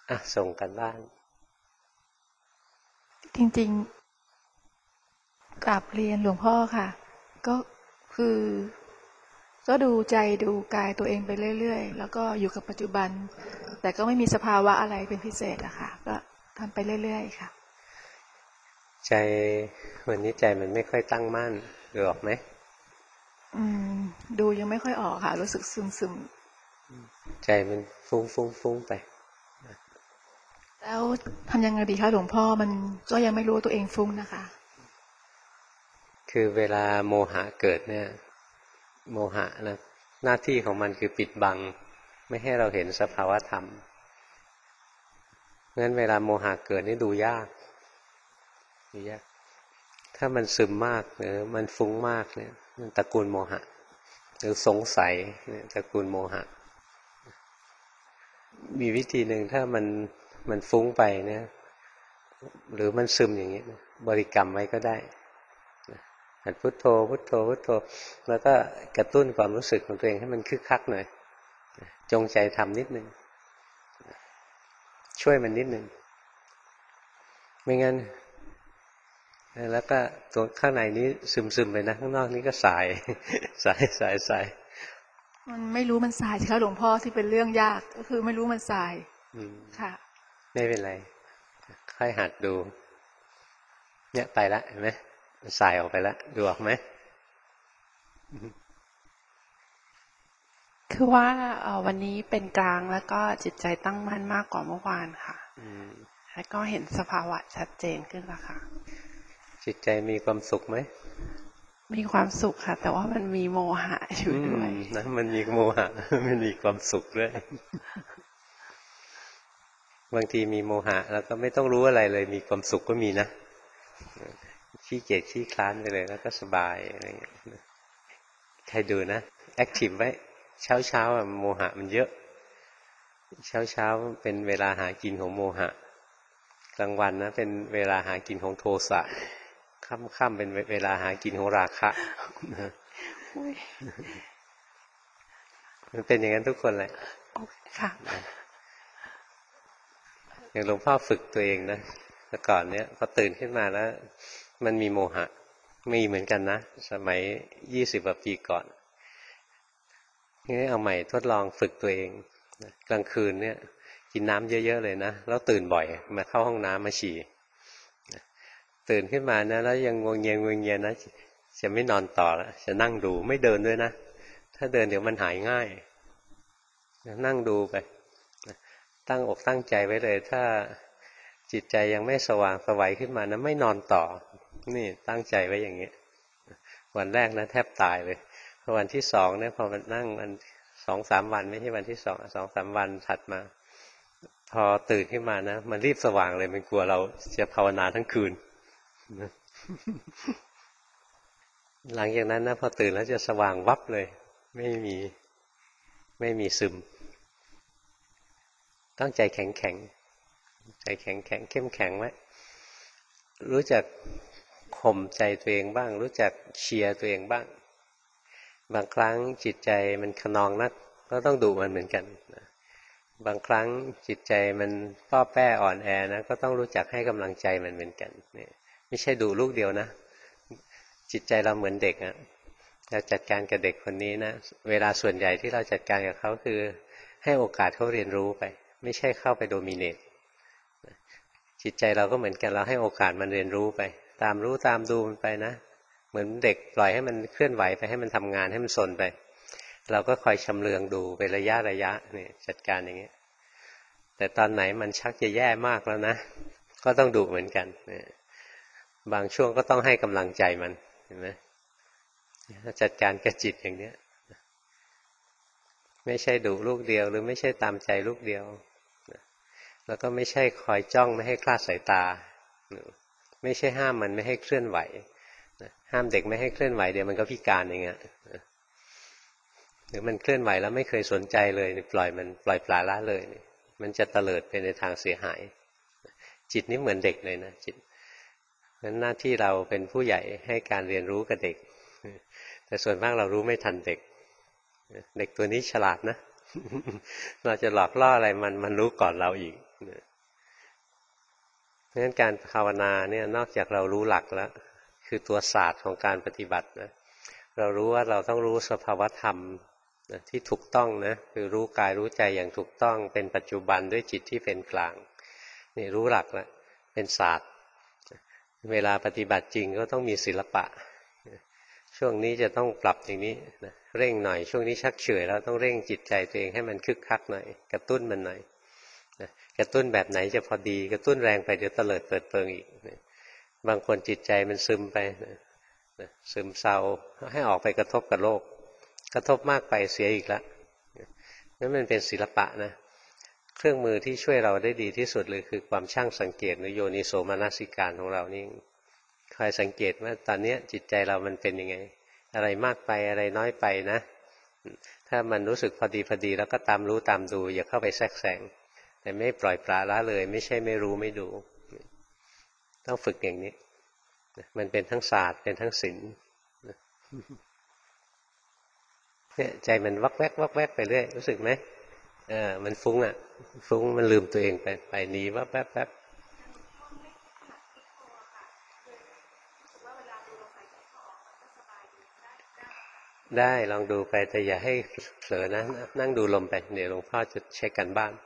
ส่งกันบ้านจริงๆกราบเรียนหลวงพ่อค่ะก็คือก็ดูใจดูกายตัวเองไปเรื่อยๆแล้วก็อยู่กับปัจจุบันแต่ก็ไม่มีสภาวะอะไรเป็นพิเศษอะค่ะก็ทำไปเรื่อยๆค่ะใจวันนี้ใจมันไม่ค่อยตั้งมั่นดูออกไหมดูยังไม่ค่อยออกค่ะรู้สึกซึมใจมันฟุ้งไปๆแล้วทำยังไงดีคะหลวงพ่อมันก็ยังไม่รู้ตัวเองฟุ้งนะคะคือเวลาโมหะเกิดเนี่ยโมหะนะหน้าที่ของมันคือปิดบังไม่ให้เราเห็นสภาวะธรรมงั้นเวลาโมหะเกิดนี่ดูยากถ้ามันซึมมากหรือมันฟุ้งมากเนี่ยมันตระกูลโมหะหรือสงสัยเนี่ยตระกูลโมหะมีวิธีหนึ่งถ้ามันฟุ้งไปเนี่ยหรือมันซึมอย่างนี้บริกรรมไว้ก็ได้หัดพุทโธพุทโธพุทโธแล้วก็กระตุ้นความรู้สึกของตัวเองให้มันคึกคักหน่อยจงใจทำนิดนึงช่วยมันนิดนึงไม่งั้นแล้วก็ตัวข้างในนี้ซึมไปนะข้างนอกนี้ก็สายสายมันไม่รู้มันสายใช่ไหมหลวงพ่อที่เป็นเรื่องยากก็คือไม่รู้มันสายค่ะไม่เป็นไรค่อยหัดดูเนี่ยไปละเห็นไหมมันสายออกไปละดูออกไหมคือว่าวันนี้เป็นกลางแล้วก็จิตใจตั้งมั่นมากกว่าเมื่อวานค่ะแล้วก็เห็นสภาวะชัดเจนขึ้นแล้วค่ะจิตใจมีความสุขไหมมีความสุขค่ะแต่ว่ามันมีโมหะอยู่ด้วยนะมันมีโมหะมันมีความสุขด้วยบางทีมีโมหะแล้วก็ไม่ต้องรู้อะไรเลยมีความสุขก็มีนะขี้เกียจขี้คลานไปเลยแล้วก็สบายอะไรอย่างเงี้ยใครดูนะแอคทีฟไว้เช้าโมหะมันเยอะเช้าเป็นเวลาหากินของโมหะกลางวันนะเป็นเวลาหากินของโทสะค่ำเป็นเวลาหากินของราคะมันเป็นอย่างนั้นทุกคนแหละค่ะอย่างหลวงพ่อฝึกตัวเองนะแต่ก่อนเนี้ยพอตื่นขึ้นมาแล้วมันมีโมหะมีเหมือนกันนะสมัย20 กว่าปีก่อนนี่เอาใหม่ทดลองฝึกตัวเองกลางคืนเนี่ยกินน้ำเยอะๆเลยนะแล้วตื่นบ่อยมาเข้าห้องน้ำมาฉี่ตื่นขึ้นมานะแล้วยังงวงเงียนะจะไม่นอนต่อแล้วจะนั่งดูไม่เดินด้วยนะถ้าเดินเดี๋ยวมันหายง่ายนั่งดูไปตั้งอกตั้งใจไว้เลยถ้าจิตใจยังไม่สว่างไสวขึ้นมานะไม่นอนต่อนี่ตั้งใจไว้อย่างนี้วันแรกนะแทบตายเลยพอวันที่สองเนี่ยพอมันนั่งมัน2-3 วันไม่ใช่วันที่2-3 วันถัดมาพอตื่นขึ้นมานะมันรีบสว่างเลยมันกลัวเราจะภาวนาทั้งคืนหลังจากนั้นนะพอตื่นแล้วจะสว่างวับเลยไม่มีซึมต้องใจแข็งใจแข็งเข้มแข็งไว้รู้จักข่มใจตัวเองบ้างรู้จักเชียร์ตัวเองบ้างบางครั้งจิตใจมันขนองนักก็ต้องดุมันเหมือนกันบางครั้งจิตใจมันป้อแป้อ่อนแอนะก็ต้องรู้จักให้กำลังใจมันเหมือนกันไม่ใช่ดุลูกเดียวนะจิตใจเราเหมือนเด็กอะเราจัดการกับเด็กคนนี้นะเวลาส่วนใหญ่ที่เราจัดการกับเขาคือให้โอกาสเขาเรียนรู้ไปไม่ใช่เข้าไปโดมิเนตจิตใจเราก็เหมือนกันเราให้โอกาสมันเรียนรู้ไปตามรู้ตามดูมันไปนะเหมือนเด็กปล่อยให้มันเคลื่อนไหวไปให้มันทำงานให้มันสนไปเราก็คอยชำเลืองดูเป็นระยะนี่จัดการอย่างนี้แต่ตอนไหนมันชักจะแย่มากแล้วนะก็ต้องดุเหมือนกันบางช่วงก็ต้องให้กำลังใจมันเห็นไหมจัดการกับจิตอย่างนี้ไม่ใช่ดุลูกเดียวหรือไม่ใช่ตามใจลูกเดียวแล้วก็ไม่ใช่คอยจ้องไม่ให้คลาดสายตาไม่ใช่ห้ามมันไม่ให้เคลื่อนไหวห้ามเด็กไม่ให้เคลื่อนไหวเดี๋ยวมันก็พิการเองอะหรือมันเคลื่อนไหวแล้วไม่เคยสนใจเลยปล่อยมันปล่อยปละละเลยมันจะเตลิดไปในทางเสียหายจิตนี่เหมือนเด็กเลยนะจิตนั้นหน้าที่เราเป็นผู้ใหญ่ให้การเรียนรู้กับเด็กแต่ส่วนมากเรารู้ไม่ทันเด็กเด็กตัวนี้ฉลาดนะเราจะหลอกล่ออะไรมันรู้ก่อนเราอีกเพราะฉะนั้นการภาวนาเนี่ยนอกจากเรารู้หลักแล้วคือตัวศาสตร์ของการปฏิบัตินะเรารู้ว่าเราต้องรู้สภาวธรรมนะที่ถูกต้องนะคือรู้กายรู้ใจอย่างถูกต้องเป็นปัจจุบันด้วยจิตที่เป็นกลางนี่รู้หลักแล้วเป็นศาสตร์เวลาปฏิบัติจริงก็ต้องมีศิลปะช่วงนี้จะต้องปรับอย่างนี้นะเร่งหน่อยช่วงนี้ชักเฉยแล้วต้องเร่งจิตใจตัวเองให้มันคึกคักหน่อยกระตุ้นมันหน่อยนะกระตุ้นแบบไหนจะพอดีกระตุ้นแรงไปเดี๋ยวเตลิดเปิดเปิงอีกนะบางคนจิตใจมันซึมไปนะซึมเศร้าให้ออกไปกระทบกับโลกกระทบมากไปเสียอีกแล้วนั่นมันเป็นศิลปะนะเครื่องมือที่ช่วยเราได้ดีที่สุดเลยคือความช่างสังเกตหรือโยนิโสมนสิการของเรานี่คอยสังเกตว่าตอนนี้จิตใจเรามันเป็นยังไงอะไรมากไปอะไรน้อยไปนะถ้ามันรู้สึกพอดีแล้วก็ตามรู้ตามดูอย่าเข้าไปแทรกแซงแต่ไม่ปล่อยปละละเลยไม่ใช่ไม่รู้ไม่ดูต้องฝึกอย่างนี้มันเป็นทั้งศาสตร์เป็นทั้งศิลป์เนี่ยใจมันวักแวกวักแวกไปเรื่อยรู้สึกไหมมันฟุ้งอ่ะฟุ้งมันลืมตัวเองไปหนีวับแวบแวบได้ลองดูไปแต่อย่าให้เผลอนะนั่งดูลมไปเดี๋ยวหลวงพ่อจะเช็คกันบ้าน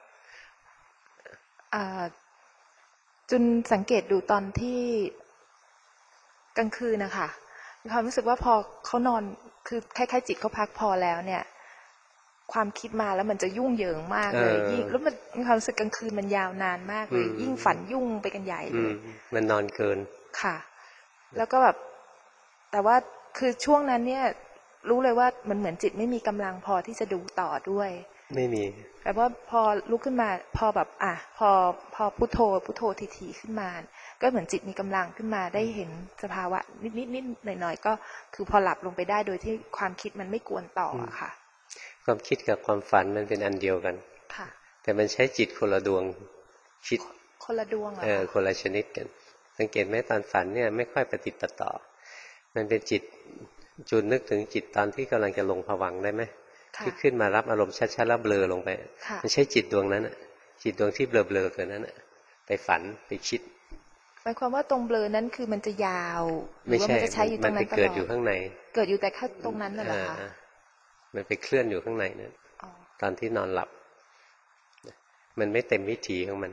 จุนสังเกตดูตอนที่กลางคืนนะคะมีความรู้สึกว่าพอเขานอนคือคล้ายๆจิตเขาพักพอแล้วเนี่ยความคิดมาแล้วมันจะยุ่งเหยิงมากเลยยิ่งแล้วมันมีความรู้สึกกลางคืนมันยาวนานมากเลยยิ่งฝันยุ่งไปกันใหญ่เลยมันนอนเกินค่ะแล้วก็แบบแต่ว่าคือช่วงนั้นเนี่ยรู้เลยว่ามันเหมือนจิตไม่มีกำลังพอที่จะดูต่อด้วยไม่มีแต่ว่าพอลุกขึ้นมาพอแบบพอพุทโธทีๆขึ้นมาก็เหมือนจิตมีกำลังขึ้นมาได้เห็นสภาวะนิดหน่อยๆก็คือพอหลับลงไปได้โดยที่ความคิดมันไม่กวนต่อค่ะความคิดกับความฝันมันเป็นอันเดียวกันค่ะแต่มันใช้จิตคนละดวงคิดคนละดวงคนละชนิดกันสังเกตไหมตอนฝันเนี่ยไม่ค่อยปฏิปต่อมันเป็นจิตจูนนึกถึงจิตตอนที่กำลังจะลงภวังค์ได้ไหมที่ขึ้นมารับอารมณ์ชัดๆแล้วเบลอลงไปมันใช้จิตดวงนั้นจิตดวงที่เบลอๆเกินนั้นไปฝันไปคิดหมายความว่าตรงเบลอนั้นคือมันจะยาวหรือว่ามันจะใช้อยู่ตรงนั้นตลอดมันไปเกิดอยู่ข้างในเกิดอยู่แต่แค่ตรงนั้นน่ะเหรอคะมันไปเคลื่อนอยู่ข้างในนั่นตอนที่นอนหลับมันไม่เต็มวิถีของมัน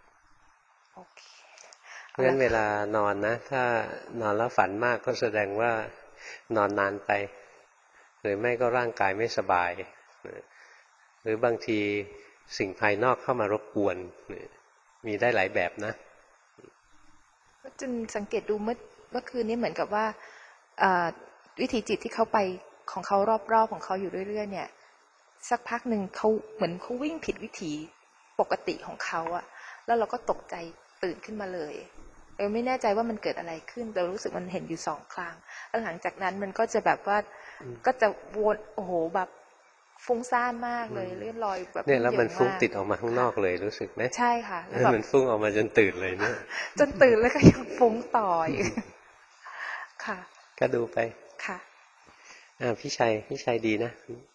เพราะฉะนั้นเวลานอนนะถ้านอนแล้วฝันมากก็แสดงว่านอนนานไปหรือไม่ก็ร่างกายไม่สบายหรือบางทีสิ่งภายนอกเข้ามารบกวนมีได้หลายแบบนะจนสังเกตดูเมื่อคืนนี้เหมือนกับว่าวิถีจิตที่เขาไปของเขารอบๆของเขาอยู่เรื่อยๆเนี่ยสักพักหนึ่งเขาเหมือนเขาวิ่งผิดวิถีปกติของเขาอะแล้วเราก็ตกใจตื่นขึ้นมาเลยไม่แน่ใจว่ามันเกิดอะไรขึ้นแต่รู้สึกมันเห็นอยู่2 ครั้งแล้วหลังจากนั้นมันก็จะแบบว่าก็จะวนโอ้โหแบบฟุ้งซ่านมากเลยเลื่อนลอยแบบเนี่ยแล้วมันฟุ้งติดออกมาข้างนอกเลยรู้สึกไหมใช่ค่ะแล้วมันฟุ้งออกมาจนตื่นเลยเนี่ยจนตื่นแล้วก็ยังฟุ้งต่ออีกค่ะก็ดูไปค่ะพี่ชัยดีนะ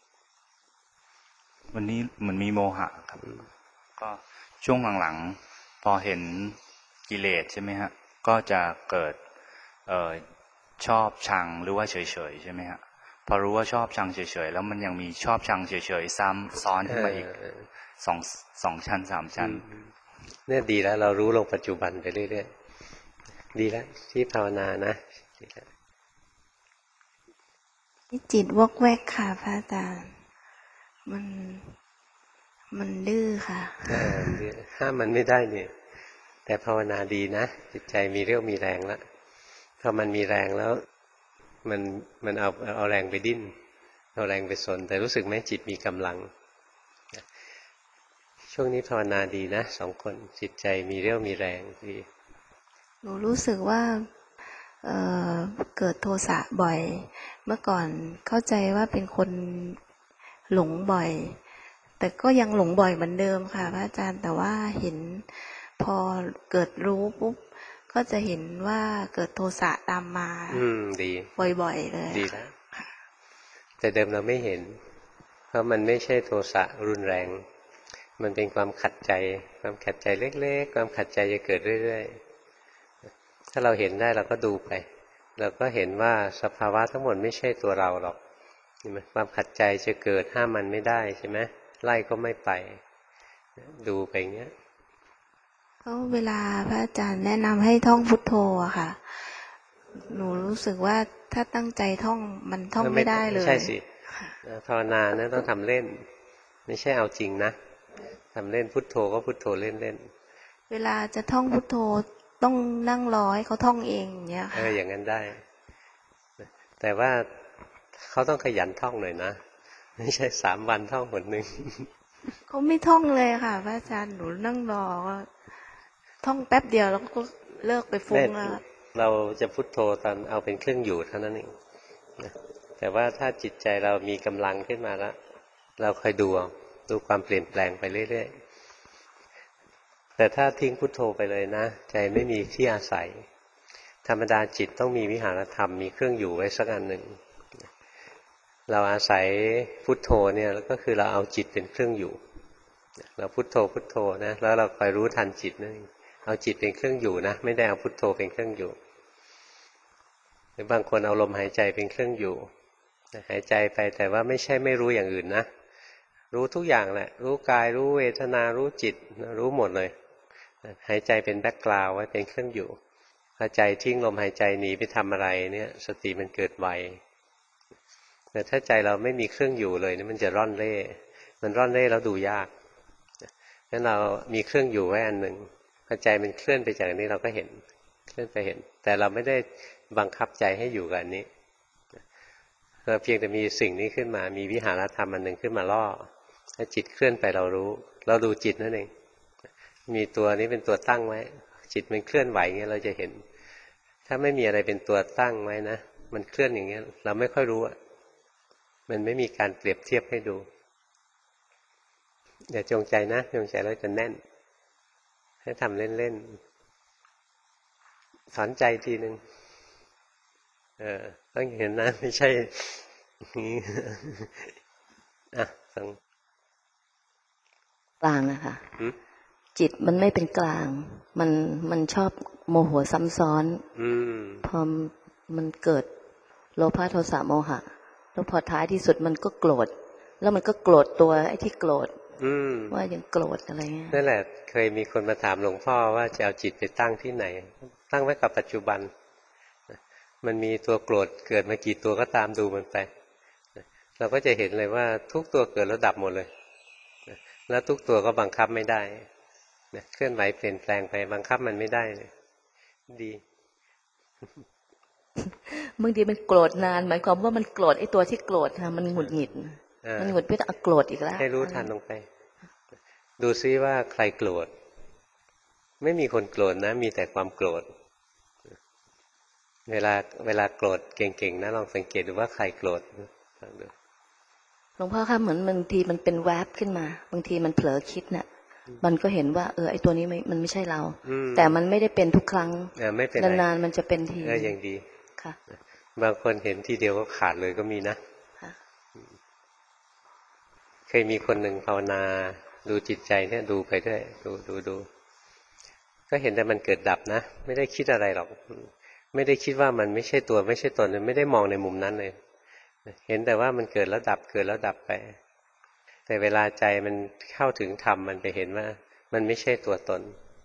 วันนี้เหมือนมีโมหะครับก็ช่วงหลังๆพอเห็นกิเลสใช่ไหมฮะก็จะเกิดชอบชังหรือว่าเฉยๆใช่ไหมฮะพอรู้ว่าชอบชังเฉยๆแล้วมันยังมีชอบชังเฉยๆซ้ำซ้อนขึ้นมาอีกสองชั้น3 ชั้นเนี่ยดีแล้วเรารู้ลงปัจจุบันไปเรื่อยๆดีแล้วที่ภาวนานะจิตวอกแวกค่ะพระอาจารย์มันดื้อค่ะห้ามมันไม่ได้เนี่ยแต่ภาวนาดีนะจิตใจมีเรี่ยวมีแรงแล้วพอมันมีแรงแล้วมันเอาแรงไปดิ้นเอาแรงไปสนแต่รู้สึกไหมจิตมีกำลังช่วงนี้ภาวนาดีนะ2 คนจิตใจมีเรี่ยวมีแรงดีหนูรู้สึกว่าเกิดโทสะบ่อยเมื่อก่อนเข้าใจว่าเป็นคนหลงบ่อยแต่ก็ยังหลงบ่อยเหมือนเดิมค่ะพระอาจารย์แต่ว่าเห็นพอเกิดรู้ปุ๊บก็จะเห็นว่าเกิดโทสะตามมาดีบ่อยๆเลยดีแล้วแต่เดิมเราไม่เห็นเพราะมันไม่ใช่โทสะรุนแรงมันเป็นความขัดใจเล็กๆความขัดใจจะเกิดเรื่อยๆถ้าเราเห็นได้เราก็ดูไปเราก็เห็นว่าสภาวะทั้งหมดไม่ใช่ตัวเราหรอกใช่ไหมความขัดใจจะเกิดห้ามมันไม่ได้ใช่ไหมไล่ก็ไม่ไปดูไปอย่างเงี้ยก็เวลาพระอาจารย์แนะนำให้ท่องพุทโธอะค่ะหนูรู้สึกว่าถ้าตั้งใจท่องมันท่องไม่ได้เลยใช่สิภาวนาเนี่ยต้องทำเล่นไม่ใช่เอาจริงนะทำเล่นพุทโธก็พุทโธเล่นเวลาจะท่องพุทโธต้องนั่งรอให้เขาท่องเองอย่างเงี้ยค่ะอย่างนั้นได้แต่ว่าเขาต้องขยันท่องหน่อยนะไม่ใช่3 วันท่องหนหนึ่งเขาไม่ท่องเลยค่ะพระอาจารย์หนูนั่งรอว่าท่องแป๊บเดียวแล้วก็เลิกไปฟุ้งแล้วเราจะพุทโธตอนเอาเป็นเครื่องอยู่เท่านั้นเองแต่ว่าถ้าจิตใจเรามีกำลังขึ้นมาแล้วเราคอยดูความเปลี่ยนแปลงไปเรื่อยๆแต่ถ้าทิ้งพุทโธไปเลยนะใจไม่มีที่อาศัยธรรมดาจิตต้องมีวิหารธรรมมีเครื่องอยู่ไว้สักอันหนึ่งเราอาศัยพุทโธเนี่ยก็คือเราเอาจิตเป็นเครื่องอยู่เราพุทโธพุทโธนะแล้วเราคอยรู้ทันจิตนั่นเองเอาจิตเป็นเครื่องอยู่นะไม่ได้เอาพุทโธเป็นเครื่องอยู่หรือบางคนเอาลมหายใจเป็นเครื่องอยู่หายใจไปแต่ว่าไม่ใช่ไม่รู้อย่างอื่นนะรู้ทุกอย่างแหละรู้กายรู้เวทนารู้จิตรู้หมดเลยหายใจเป็นแบ็คกราวด์ไว้เป็นเครื่องอยู่พอใจทิ้งลมหายใจหนีไปทำอะไรเนี่ยสติมันเกิดไวแต่ถ้าใจเราไม่มีเครื่องอยู่เลยนี่มันจะร่อนเร่มันร่อนเร่แล้วดูยากงั้นเรามีเครื่องอยู่ไว้อันหนึ่งพอใจมันเคลื่อนไปจากนี้เราก็เห็นเคลื่อนไปเห็นแต่เราไม่ได้บังคับใจให้อยู่กับอันนี้เราเพียงแต่มีสิ่งนี้ขึ้นมามีวิหารธรรมอันหนึ่งขึ้นมาล่อถ้าจิตเคลื่อนไปเรารู้เราดูจิตนั่นเองมีตัวนี้เป็นตัวตั้งไว้จิตมันเคลื่อนไหวเงี้ยเราจะเห็นถ้าไม่มีอะไรเป็นตัวตั้งไว้นะมันเคลื่อนอย่างเงี้ยเราไม่ค่อยรู้มันไม่มีการเปรียบเทียบให้ดูอย่าจงใจนะจงใจแล้วจะแน่นให้ทำเล่นๆถอนใจทีนึงต้องเห็นนะไม่ใช่นี้ฟังกลางนะคะจิตมันไม่เป็นกลางมันชอบโมโหซ้ำซ้อนพอมันเกิดโลภะโทสะโมหะแล้วพอท้ายที่สุดมันก็โกรธแล้วมันก็โกรธตัวไอ้ที่โกรธว่ายังโกรธอะไรเงี้ยนั่นแหละเคยมีคนมาถามหลวงพ่อว่าจะเอาจิตไปตั้งที่ไหนตั้งไว้กับปัจจุบันมันมีตัวโกรธเกิดมากี่ตัวก็ตามดูมันไปเราก็จะเห็นเลยว่าทุกตัวเกิดแล้วดับหมดเลยแล้วทุกตัวก็บังคับไม่ได้เคลื่อนไหวเปลี่ยนแปลงไปบังคับมันไม่ได้เลยดีบางทีมันโกรธนานหมายความว่ามันโกรธไอ้ตัวที่โกรธค่ะมันหงุดหงิดมันหงุดหงิดโกรธอีกแล้วให้รู้ทันลงไปดูซิว่าใครโกรธไม่มีคนโกรธนะมีแต่ความโกรธเวลาโกรธเก่งๆนะลองสังเกตดูว่าใครโกรธหลวงพ่อคะเหมือนบางทีมันเป็นแวบขึ้นมาบางทีมันเผลอคิดน่ะมันก็เห็นว่าไอ้ตัวนี้มันไม่ใช่เราแต่มันไม่ได้เป็นทุกครั้งนานๆมันจะเป็นทีอย่างดีค่ะบางคนเห็นทีเดียวก็ขาดเลยก็มีนะเคยมีคนหนึ่งภาวนาดูจิตใจเนี่ยดูไปด้วยดูก็เห็นแต่มันเกิดดับนะไม่ได้คิดอะไรหรอกไม่ได้คิดว่ามันไม่ใช่ตัวไม่ใช่ตนไม่ได้มองในมุมนั้นเลยเห็นแต่ว่ามันเกิดแล้วดับเกิดแล้วดับไปแต่เวลาใจมันเข้าถึงธรรมมันไปเห็นว่ามันไม่ใช่ตัวตน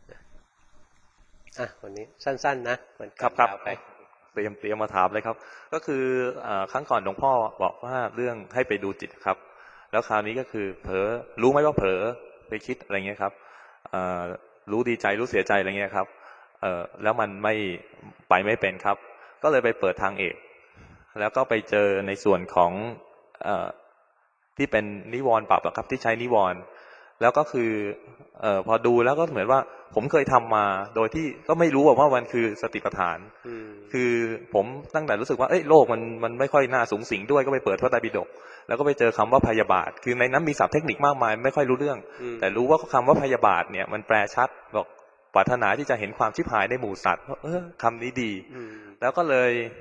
วันนี้สั้นๆนะมันกลับไปเตรียมมาถามเลยครับก็คือครั้งก่อนหลวงพ่อบอกว่าเรื่องให้ไปดูจิตครับแล้วคราวนี้ก็คือเผลอรู้ไหมว่าเผลอไปคิดอะไรเงี้ยครับรู้ดีใจรู้เสียใจอะไรเงี้ยครับแล้วมันไม่เป็นครับก็เลยไปเปิดทางเอกแล้วก็ไปเจอในส่วนของที่เป็นนิวรณ์ปรับครับที่ใช้นิวรณ์แล้วก็คือพอดูแล้วก็เหมือนว่าผมเคยทำมาโดยที่ก็ไม่รู้ว่ามันคือสติปัฏฐานคือผมตั้งแต่รู้สึกว่าโลกมันไม่ค่อยน่าสูงสิงด้วยก็ไปเปิดพระไตรปิฎกแล้วก็ไปเจอคำว่าพยาบาทคือในนั้นมีศัพท์เทคนิคมากมายไม่ค่อยรู้เรื่องแต่รู้ว่าคำว่าพยาบาทเนี่ยมันแปลชัดบอกปรารถนาที่จะเห็นความชิบหายในหมู่สัตว์คำนี้ดีแล้วก็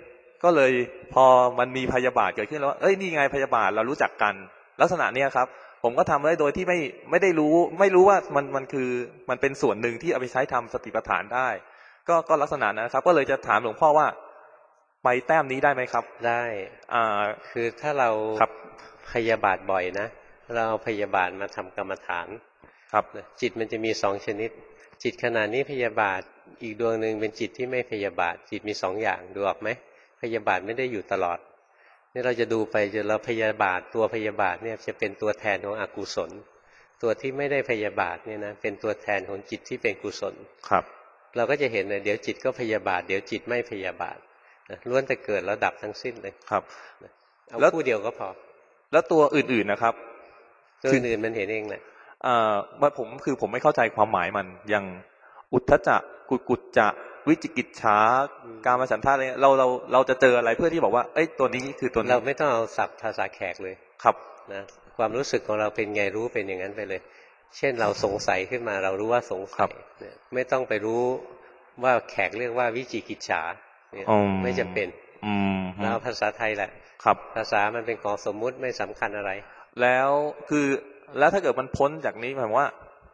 เลยพอมันมีพยาบาทเกิดขึ้นแล้วนี่ไงพยาบาทเรารู้จักกันลักษณะเนี้ยครับผมก็ทำได้โดยที่ไม่ได้รู้ว่ามันคือมันเป็นส่วนหนึ่งที่เอาไปใช้ทำสติปัฏฐานได้ ก็ลักษณะนะครับก็เลยจะถามหลวงพ่อว่าไปแต้มนี้ได้ไหมครับได้คือถ้าเราพยาบาทบ่อยนะเราเอาพยาบาทมาทำกรรมฐานครับจิตมันจะมีสองชนิดจิตขณะนี้พยาบาทอีกดวงหนึ่งเป็นจิตที่ไม่พยาบาทจิตมีสองอย่างดูออกไหมพยาบาทไม่ได้อยู่ตลอดนี่เราจะดูไปจนเราพยาบาทตัวพยาบาทเนี่ยจะเป็นตัวแทนของอกุศลตัวที่ไม่ได้พยาบาทเนี่ยนะเป็นตัวแทนของจิตที่เป็นกุศลครับเราก็จะเห็นเลยเดี๋ยวจิตก็พยาบาทเดี๋ยวจิตไม่พยาบาทล้วนแต่เกิดแล้วดับทั้งสิ้นเลยครับเอาคู่เดียวก็พอแล้วตัวอื่นๆนะครับตัวอื่นมันเห็นเองแหละผมไม่เข้าใจความหมายมันอย่างอุทธัจจะกุจจะวิจิกิจฉากามฉันทะอะไรเราจะเจออะไรเพื่อที่บอกว่าเอ้ยตัวนี้คือตัวนี้เราไม่ต้องเอาศัพท์ภาษาแขกเลยครับนะความรู้สึกของเราเป็นไงรู้เป็นอย่างนั้นไปเลยเช่นเราสงสัยขึ้นมาเรารู้ว่าสงสัยไม่ต้องไปรู้ว่าแขกเรียกว่าวิจิกิจฉาไม่จำเป็นเราภาษาไทยแหละครับภาษามันเป็นของสมมุติไม่สำคัญอะไรแล้วถ้าเกิดมันพ้นจากนี้หมายว่า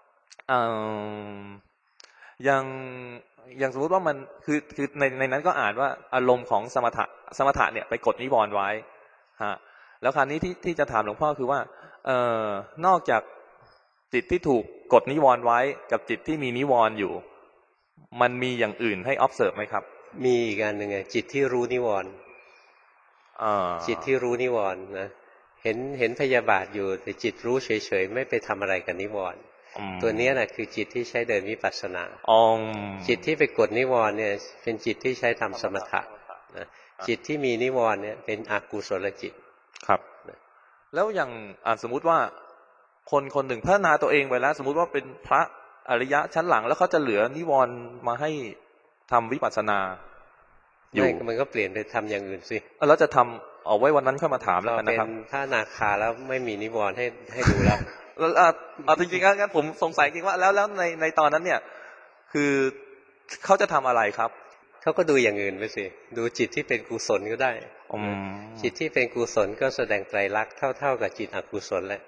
อย่างสมมติว่ามันคือในนั้นก็อ่านว่าอารมณ์ของสมถะเนี่ยไปกดนิวรณ์ไว้ฮะแล้วคราวนี้ที่จะถามหลวงพ่อคือว่านอกจากจิตที่ถูกกดนิวรณ์ไว้กับจิตที่มีนิวรณ์อยู่มันมีอย่างอื่นให้ observe ไหมครับมีอีกอันหนึ่งจิตที่รู้นิวรณ์จิตที่รู้นิวรณ์นะเห็นพยาบาทอยู่แต่จิตรู้เฉยๆไม่ไปทำอะไรกับนิวรณ์ตัวนี้แหละคือจิตที่ใช้เดินวิปัสสนาจิตที่ไปกดนิวรณ์เนี่ยเป็นจิตที่ใช้ทำสมถะนะจิตที่มีนิวรณ์เนี่ยเป็นอกุศลจิตครับแล้วอย่างสมมุติว่าคนหนึ่งพัฒนาตัวเองไปแล้วสมมุติว่าเป็นพระอริยะชั้นหลังแล้วเขาจะเหลือนิวรณ์มาให้ทำวิปัสสนาอยู่มันก็เปลี่ยนไปทำอย่างอื่นสิแล้วจะทำเอาไว้วันนั้นค่อยมาถามแล้วนะครับเป็นพระนาคาแล้วไม่มีนิวรณ์ให้ดูแล้วจริงๆงั้นผมสงสัยจริงว่าแล้วในตอนนั้นเนี่ยคือเขาจะทำอะไรครับเขาก็ดูอย่างอื่นไปสิดูจิตที่เป็นกุศลก็ได้จิตที่เป็นกุศลก็แสดงไตรลักษณ์เท่ากับจิตอกุศลแหละ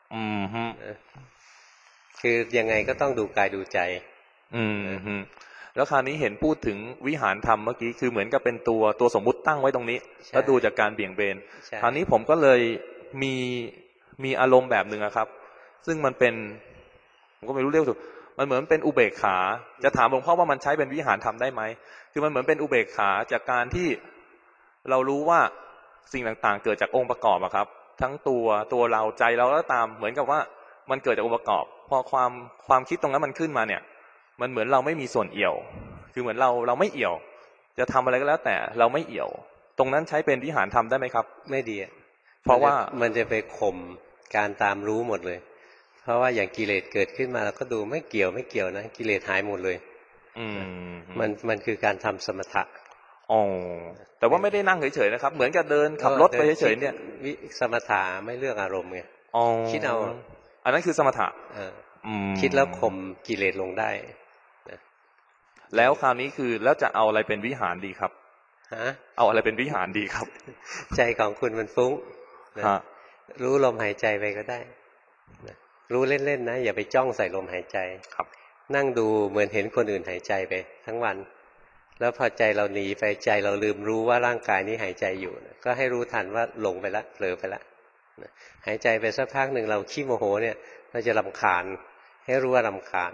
คือยังไงก็ต้องดูกายดูใจแล้วคราวนี้เห็นพูดถึงวิหารธรรมเมื่อกี้คือเหมือนกับเป็นตัวสมมุติตั้งไว้ตรงนี้แล้วดูจากการเบี่ยงเบนคราวนี้ผมก็เลยมีอารมณ์แบบหนึ่งครับซึ่งมันเป็นผมก็ไม่รู้เรียกถูกมันเหมือนเป็นอุเบกขาจะถามหลวงพ่อว่ามันใช้เป็นวิหารธรรมได้ไหมคือมันเหมือนเป็นอุเบกขาจากการที่เรารู้ว่าสิ่งต่างๆเกิดจากองค์ประกอบครับทั้งตัวเราใจเราแล้วตามเหมือนกับว่ามันเกิดจากองค์ประกอบพอความคิดตรงนั้นมันขึ้นมาเนี่ยมันเหมือนเราไม่มีส่วนเอี่ยวคือเหมือนเราไม่เอี่ยวจะทำอะไรก็แล้วแต่เราไม่เอี่ยวตรงนั้นใช้เป็นวิหารธรรมได้ไหมครับไม่ดีเพราะว่ามันจะไปข่มการตามรู้หมดเลยเพราะว่าอย่างกิเลสเกิดขึ้นมาเราก็ดูไม่เกี่ยวนะกิเลสหายหมดเลยมันคือการทำสมถะแต่ว่าไม่ได้นั่งเฉยๆนะครับเหมือนกับเดินขับรถไปเฉยๆเนี่ยสมถะไม่เลือกอารมณ์ไงคิดเอาอันนั้นคือสมถะคิดแล้วข่มกิเลสลงได้แล้วคราวนี้คือแล้วจะเอาอะไรเป็นวิหารดีครับเอาอะไรเป็นวิหารดีครับใจของคุณมันฟุ้งรู้ลมหายใจไปก็ได้รู้เล่นๆนะอย่าไปจ้องใส่ลมหายใจครับนั่งดูเหมือนเห็นคนอื่นหายใจไปทั้งวันแล้วพอใจเราหนีไปใจเราลืมรู้ว่าร่างกายนี้หายใจอยู่ก็ให้รู้ทันว่าหลงไปละเผลอไปละหายใจไปสักพักหนึ่งเราขี้โมโหเนี่ยเราจะรำคาญให้รู้ว่ารำคาญ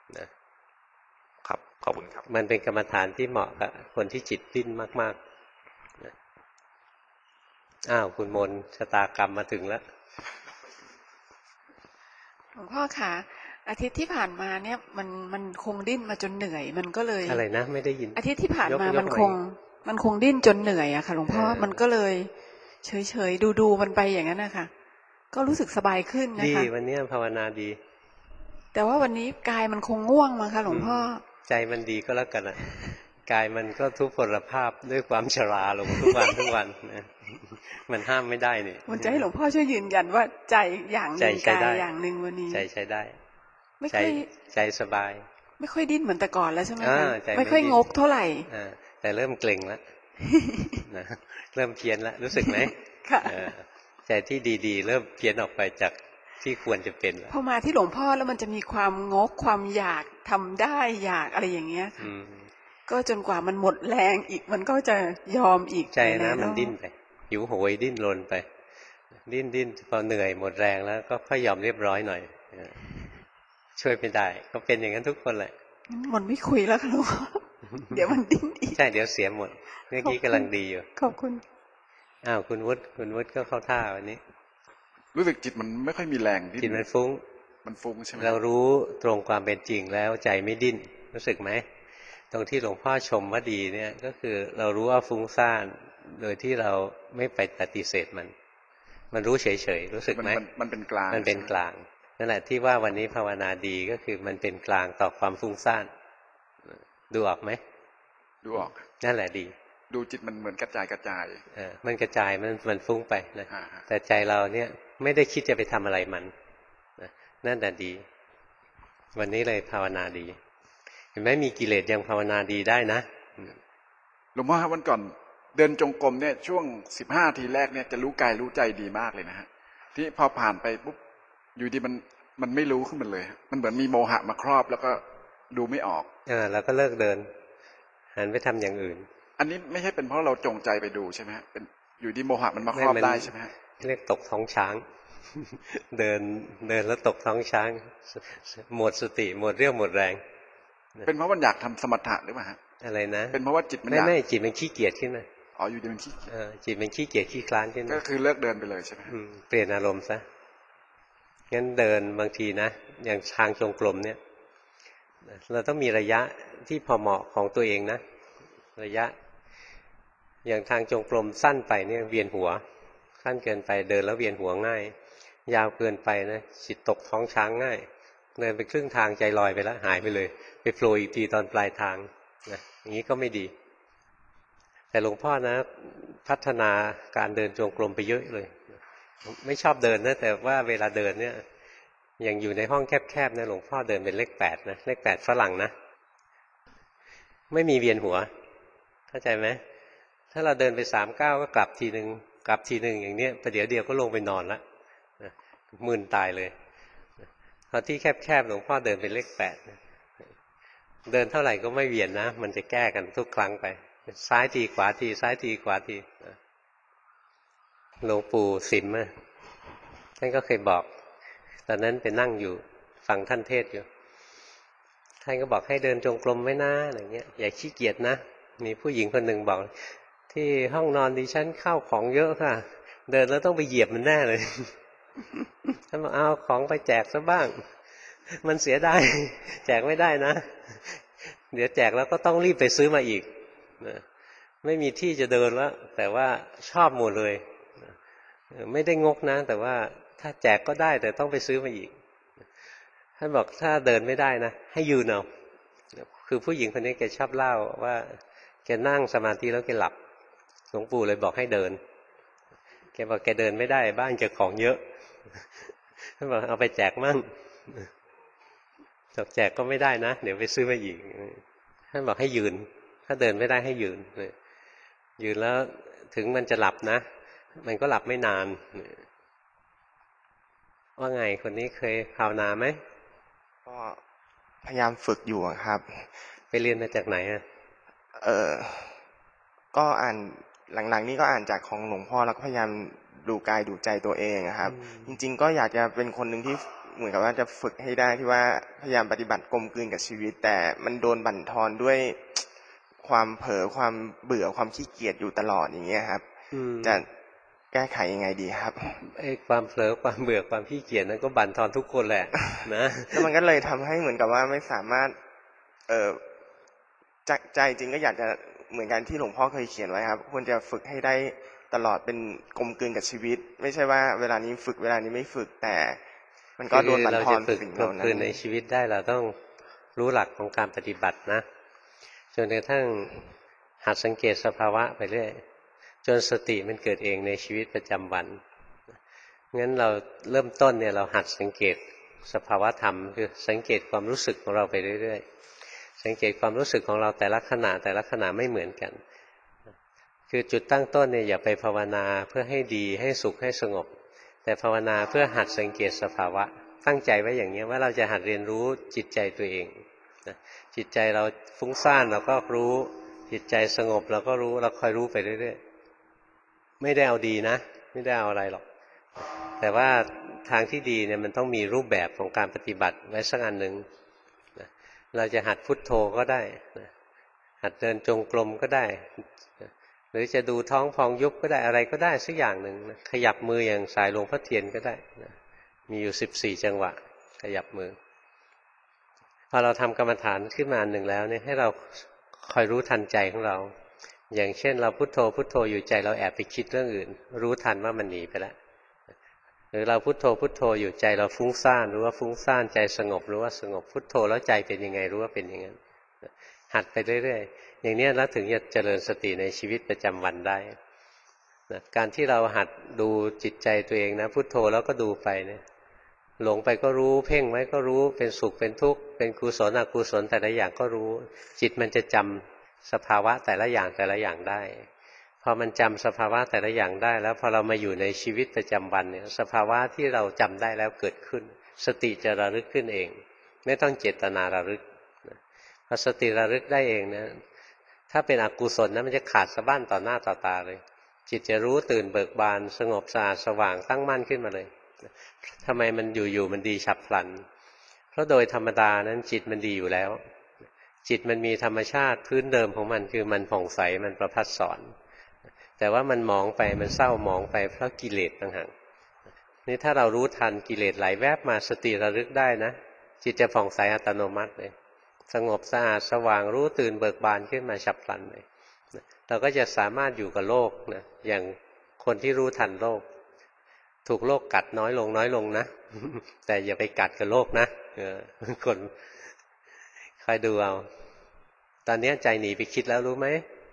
นะครับขอบคุณครับมันเป็นกรรมฐานที่เหมาะกับคนที่จิตดิ้นมากๆอ้าวคุณมนชะตากรรมมาถึงแล้วหลวงพ่อคะอาทิตย์ที่ผ่านมาเนี่ยมันคงดิ้นมาจนเหนื่อยมันก็เลยอะไรนะไม่ได้ยินอาทิตย์ที่ผ่านมามันคงดิ้นจนเหนื่อยอะค่ะหลวงพ่อมันก็เลยเฉยๆดูมันไปอย่างนั้นนะคะก็รู้สึกสบายขึ้นนะคะดีวันนี้ภาวนาดีแต่ว่าวันนี้กายมันคงง่วงมาค่ะหลวงพ่อใจมันดีก็แล้วกันอ่ะกายมันก็ทุพพลภาพด้วยความชราลงทุกวันนะมันห้ามไม่ได้นี่มันจะให้หลวงพ่อช่วยยืนยันว่าใจอย่างหนึ่งกายอย่างหนึ่งวันนี้ใจใช้ได้ใจสบายไม่ค่อยดิ้นเหมือนแต่ก่อนแล้วใช่ไหมคะไม่ค่อยงกเท่าไหร่แต่เริ่มเกร็งแล้วเริ่มเพี้ยนแล้วรู้สึกไหมค่ะใจที่ดีๆเริ่มเพี้ยนออกไปจากที่ควรจะเป็นพอมาที่หลวงพ่อแล้วมันจะมีความงกความอยากทำได้อยากอะไรอย่างเงี้ยก็จนกว่ามันหมดแรงอีกมันก็จะยอมอีกใจนะมันดิ้นไปหิวโหยดิ้นรนไปดิ้นพอเหนื่อยหมดแรงแล้วก็ค่อยยอมเรียบร้อยหน่อยช่วยไม่ได้ก็เป็นอย่างนั้นทุกคนแหละมันไม่คุยแล้วค่ะหลวงพ่อเดี๋ยวมันดิ้นอีกใช่เดี๋ยวเสียหมดเมื่อกี้กำลังดีอยู่ขอบคุณอ้าวคุณวุฒิก็เข้าท่าวันนี้รู้สึกจิตมันไม่ค่อยมีแรงจิตมันฟุ้งใช่ไหมเรารู้ตรงความเป็นจริงแล้วใจไม่ดิ้นรู้สึกไหมตรงที่หลวงพ่อชมว่าดีเนี่ยก็คือเรารู้ว่าฟุ้งซ่านโดยที่เราไม่ไปปฏิเสธมันรู้เฉยๆรู้สึกไหมมันเป็นกลางมันเป็นกลางนั่นแหละที่ว่าวันนี้ภาวนาดีก็คือมันเป็นกลางต่อความฟุ้งซ่านดูออกไหมดูออกนั่นแหละดีดูจิตมันเหมือนกระจายมันกระจายมันฟุ้งไปนะแต่ใจเราเนี่ยไม่ได้คิดจะไปทำอะไรมันนั่นแหละดีวันนี้เลยภาวนาดีเห็นไหมมีกิเลสยังภาวนาดีได้นะหลวงพ่อครับวันก่อนเดินจงกรมเนี่ยช่วง15 ทีแรกเนี่ยจะรู้กายรู้ใจดีมากเลยนะฮะที่พอผ่านไปปุ๊บอยู่ดีมันไม่รู้ขึ้นมาเลยมันเหมือนมีโมหะมาครอบแล้วก็ดูไม่ออกแล้วก็เลิกเดินหันไปทำอย่างอื่นอันนี้ไม่ใช่เป็นเพราะเราจงใจไปดูใช่ไหมเป็นอยู่ดีโมหะมันมาครอบได้ใช่ไหมเรียกตกท้องช้างเดินแล้วตกท้องช้างหมดสติหมดเรี่ยวหมดแรงเป็นเพราะมันอยากทำสมถะหรือเปล่าฮะอะไรนะเป็นเพราะว่าจิตมันอยากไม่จิตมันขี้เกียจขึ้นมาอยู่ดีมันขี้เกียจจิตมันขี้เกียจขี้คลานขึ้นก็คือเลิกเดินไปเลยใช่ไหมเปลี่ยนอารมณ์ซะงั้นเดินบางทีนะอย่างทางจงกรมเนี่ยเราต้องมีระยะที่พอเหมาะของตัวเองนะระยะอย่างทางจงกรมสั้นไปเนี่ยเวียนหัวสั้นเกินไปเดินแล้วเวียนหัวง่ายยาวเกินไปนะจิตตกท้องช้างง่ายเดินไปครึ่งทางใจลอยไปแล้วหายไปเลยไปโผล่อีกทีตอนปลายทางนะอย่างนี้ก็ไม่ดีแต่หลวงพ่อนะพัฒนาการเดินจงกรมไปเยอะเลยไม่ชอบเดินนะแต่ว่าเวลาเดินเนี่ยอย่างอยู่ในห้องแคบๆนะหลวงพ่อเดินเป็นเลข8นะเลข8ฝรั่งนะไม่มีเวียนหัวเข้าใจไหมถ้าเราเดินไป3 ก้าวก็กลับทีนึงอย่างเนี้ยประเดี๋ยวเดียวก็ลงไปนอนละมึนตายเลยพอที่แคบๆหลวงพ่อเดินเป็นเลข8เดินเท่าไหร่ก็ไม่เวียนนะมันจะแก้กันทุกครั้งไปซ้ายทีขวาทีซ้ายทีขวาทีหลวงปู่สิมท่านก็เคยบอกตอนนั้นไปนั่งอยู่ฟังท่านเทศอยู่ท่านก็บอกให้เดินจงกรมไว้นะอะไรเงี้ยอย่าขี้เกียจนะมีผู้หญิงคนหนึ่งบอกที่ห้องนอนดิฉันข้าวของเยอะค่ะเดินแล้วต้องไปเหยียบมันแน่เลยท่านบอกเอาของไปแจกซะบ้างมันเสียดายแจกไม่ได้นะเดี๋ยวแจกแล้วก็ต้องรีบไปซื้อมาอีกไม่มีที่จะเดินแล้วแต่ว่าชอบหมดเลยไม่ได้งกนะแต่ว่าถ้าแจกก็ได้แต่ต้องไปซื้อมาอีกท่านบอกถ้าเดินไม่ได้นะให้ยืนเอาคือผู้หญิงคนนี้แกชอบเล่าว่าแกนั่งสมาธิแล้วแกหลับหลวงปู่เลยบอกให้เดินแกบอกแกเดินไม่ได้บ้านแกของเยอะท่านบอกเอาไปแจกมั่งแจกก็ไม่ได้นะเดี๋ยวไปซื้อมาอีกท่านบอกให้ยืนถ้าเดินไม่ได้ให้ยืนยืนแล้วถึงมันจะหลับนะมันก็หลับไม่นานว่าไงคนนี้เคยภาวนาไหมก็พยายามฝึกอยู่ครับไปเรียนมาจากไหนก็อ่านหลังๆนี้ก็อ่านจากของหลวงพ่อแล้วก็พยายามดูกายดูใจตัวเองครับจริงๆก็อยากจะเป็นคนหนึ่งที่เหมือนกับว่าจะฝึกให้ได้ที่ว่าพยายามปฏิบัติกลมกลืนกับชีวิตแต่มันโดนบั่นทอนด้วยความเผลอความเบื่อความขี้เกียจอยู่ตลอดอย่างเงี้ยครับจะแก้ไขยังไงดีครับความเผลอความเบื่อความขี้เกียจนั้นก็บั่นทอนทุกคนแหละนะแล้วมันก็เลยทำให้เหมือนกับว่าไม่สามารถใจจริงก็อยากจะเหมือนกันที่หลวงพ่อเคยเขียนไว้ครับควรจะฝึกให้ได้ตลอดเป็นกลมกลืนกับชีวิตไม่ใช่ว่าเวลานี้ฝึกเวลานี้ไม่ฝึกแต่มันก็โดนบั่นทอนสิ่งเหล่านั้นกลมกลืนในชีวิตได้เราต้องรู้หลักของการปฏิบัตินะจนกระทั่งหัดสังเกตสภาวะไปเรื่อยจนสติมันเกิดเองในชีวิตประจำวันงั้นเราเริ่มต้นเนี่ยเราหัดสังเกตสภาวะธรรมคือสังเกตความรู้สึกของเราไปเรื่อยๆสังเกตความรู้สึกของเราแต่ละขณะไม่เหมือนกันคือจุดตั้งต้นเนี่ยอย่าไปภาวนาเพื่อให้ดีให้สุขให้สงบแแต่ภาวนาเพื่อหัดสังเกตสภาวะตั้งใจไว้อย่างนี้ว่าเราจะหัดเรียนรู้จิตใจตัวเองนะจิตใจเราฟุ้งซ่านเราก็รู้จิตใจสงบเราก็รู้เราคอยรู้ไปเรื่อยๆไม่ได้เอาดีนะไม่ได้เอาอะไรหรอกแต่ว่าทางที่ดีเนี่ยมันต้องมีรูปแบบของการปฏิบัติไว้สักอันหนึ่งนะเราจะหัดพุทโธก็ได้นะหัดเดินจงกรมก็ได้นะหรือจะดูท้องพองยุบก็ได้อะไรก็ได้สักอย่างหนึ่งนะขยับมืออย่างสายหลวงพ่อเทียนก็ได้นะมีอยู่14จังหวะขยับมือพอเราทำกรรมฐานขึ้นมาอันหนึ่งแล้วเนี่ยให้เราคอยรู้ทันใจของเราอย่างเช่นเราพุทโธพุทโธอยู่ใจเราแอบไปคิดเรื่องอื่นรู้ทันว่ามันหนีไปแล้วหรือเราพุทโธพุทโธอยู่ใจเราฟุ้งซ่านรู้ว่าฟุ้งซ่านใจสงบรู้ว่าสงบพุทโธแล้วใจเป็นยังไงรู้ว่าเป็นอย่างนั้นหัดไปเรื่อยๆอย่างนี้แล้วถึงจะเจริญสติในชีวิตประจำวันได้นะการที่เราหัดดูจิตใจตัวเองนะพุทโธแล้วก็ดูไปเนี่ยหลงไปก็รู้เพ่งไว้ก็รู้เป็นสุขเป็นทุกข์เป็นกุศลอกุศลแต่ละอย่างก็รู้จิตมันจะจำสภาวะแต่ละอย่างได้พอมันจำสภาวะแต่ละอย่างได้แล้วพอเรามาอยู่ในชีวิตประจำวันเนี่ยสภาวะที่เราจำได้แล้วเกิดขึ้นสติจะระลึกขึ้นเองไม่ต้องเจตนาระลึกพอสติระลึกได้เองนะถ้าเป็นอกุศลนะมันจะขาดสะบั้นต่อหน้าต่อตาเลยจิตจะรู้ตื่นเบิกบานสงบสะอาดสว่างตั้งมั่นขึ้นมาเลยทำไมมันอยู่ๆมันดีฉับพลันเพราะโดยธรรมดานั้นจิตมันดีอยู่แล้วจิตมันมีธรรมชาติพื้นเดิมของมันคือมันผ่องใสมันประภัสสรแต่ว่ามันหมองไปมันเศร้าหมองไปเพราะกิเลสต่างหากนี่ถ้าเรารู้ทันกิเลสไหลแวบมาสติระลึกได้นะจิตจะผ่องใสอัตโนมัติเลยสงบสะอาดสว่างรู้ตื่นเบิกบานขึ้นมาฉับพลันเลยเราก็จะสามารถอยู่กับโลกนะอย่างคนที่รู้ทันโลกถูกโลกกัดน้อยลงนะแต่อย่าไปกัดกับโลกนะคนคอยดูเอาตอนนี้ใจหนีไปคิดแล้วรู้ไหม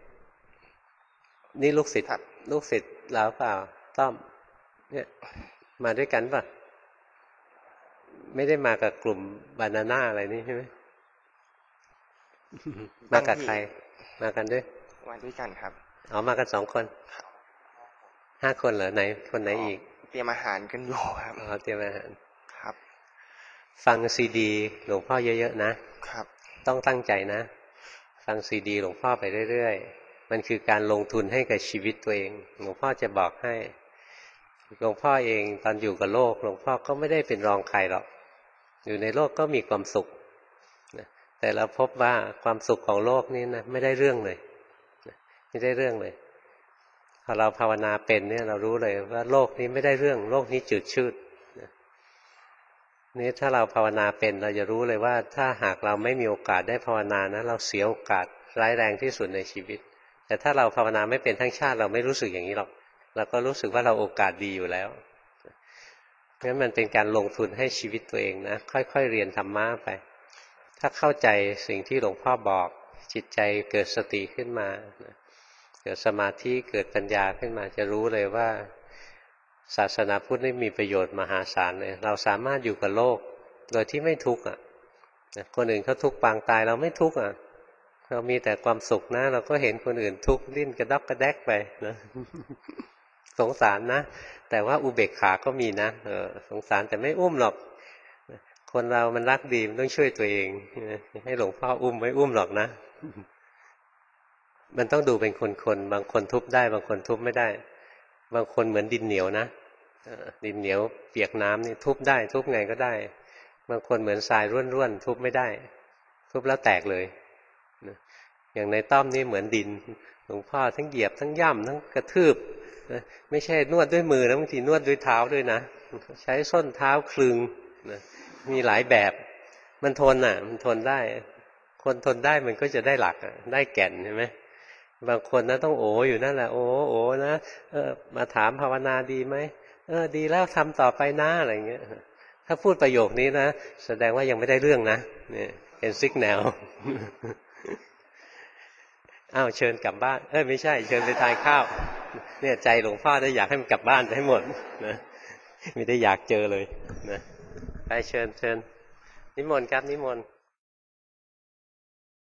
นี่ลูกศิษย์แล้วเปล่าต้อมเนี่ยมาด้วยกันป่ะไม่ได้มากับกลุ่มบานาน่าอะไรนี่ใช่ไหมมากับใครมากันด้วยมาด้วยกันครับอ๋อมากัน2 คน5 คนเหรอไหนคนไหนอีกเตรียมอาหารกันอยู่ครับอ๋อเตรียมอาหารครับฟังซีดีหลวงพ่อเยอะๆนะครับต้องตั้งใจนะฟังซีดีหลวงพ่อไปเรื่อยๆมันคือการลงทุนให้กับชีวิตตัวเองหลวงพ่อจะบอกให้หลวงพ่อเองตอนอยู่กับโลกหลวงพ่อก็ไม่ได้เป็นรองใครหรอกอยู่ในโลกก็มีความสุขแต่เราพบว่าความสุขของโลกนี้นะไม่ได้เรื่องเลยไม่ได้เรื่องเลยพอเราภาวนาเป็นเนี่ยเรารู้เลยว่าโลกนี้ไม่ได้เรื่องโลกนี้จืดชืดนี่ถ้าเราภาวนาเป็นเราจะรู้เลยว่าถ้าหากเราไม่มีโอกาสได้ภาวนานะเราเสียโอกาสร้ายแรงที่สุดในชีวิตแต่ถ้าเราภาวนาไม่เป็นทั้งชาติเราไม่รู้สึกอย่างนี้หรอกเราก็รู้สึกว่าเราโอกาสดีอยู่แล้วงั้นมันเป็นการลงทุนให้ชีวิตตัวเองนะค่อยๆเรียนธรรมะไปถ้าเข้าใจสิ่งที่หลวงพ่อบอกจิตใจเกิดสติขึ้นมาเกิดสมาธิเกิดปัญญาขึ้นมาจะรู้เลยว่าศาสนาพุทธนี่มีประโยชน์มหาศาลเลยเราสามารถอยู่กับโลกโดยที่ไม่ทุกข์คนอื่นเขาทุกข์ปางตายเราไม่ทุกข์เรามีแต่ความสุขนะเราก็เห็นคนอื่นทุกข์ดิ้นกระดอกกระแดกไปนะสงสารนะแต่ว่าอุเบกขาก็มีนะสงสารแต่ไม่อุ้มหรอกคนเรามันรักดีมันต้องช่วยตัวเองให้หลวงพ่ออุ้มไม่อุ้มหรอกนะมันต้องดูเป็นคนๆบางคนทุบได้บางคนทุบไม่ได้บางคนเหมือนดินเหนียวนะดินเหนียวเปียกน้ำนี่ทุบได้ทุบไงก็ได้บางคนเหมือนทรายร่วนๆทุบไม่ได้ทุบแล้วแตกเลยอย่างในต้อมนี่เหมือนดินหลวงพ่อทั้งเหยียบทั้งย่ำทั้งกระทืบไม่ใช่นวดด้วยมือนะบางทีนวดด้วยเท้าด้วยนะใช้ส้นเท้าคลึงมีหลายแบบมันทนมันทนได้คนทนได้มันก็จะได้หลักได้แก่นใช่ไหมบางคนนะต้องโออยู่นั่นแหละโอนะมาถามภาวนาดีไหมดีแล้วทำต่อไปนะอะไรเงี้ยถ้าพูดประโยคนี้นะแสดงว่ายังไม่ได้เรื่องนะเนี่ยเป็นซิกแนลอ้าวเชิญกลับบ้านไม่ใช่เชิญไปทานข้าวเนี่ยใจหลวงพ่อได้อยากให้มันกลับบ้านให้หมดนะไม่ได้อยากเจอเลยนะไปเชิญนิมนต์ครับนิมนต์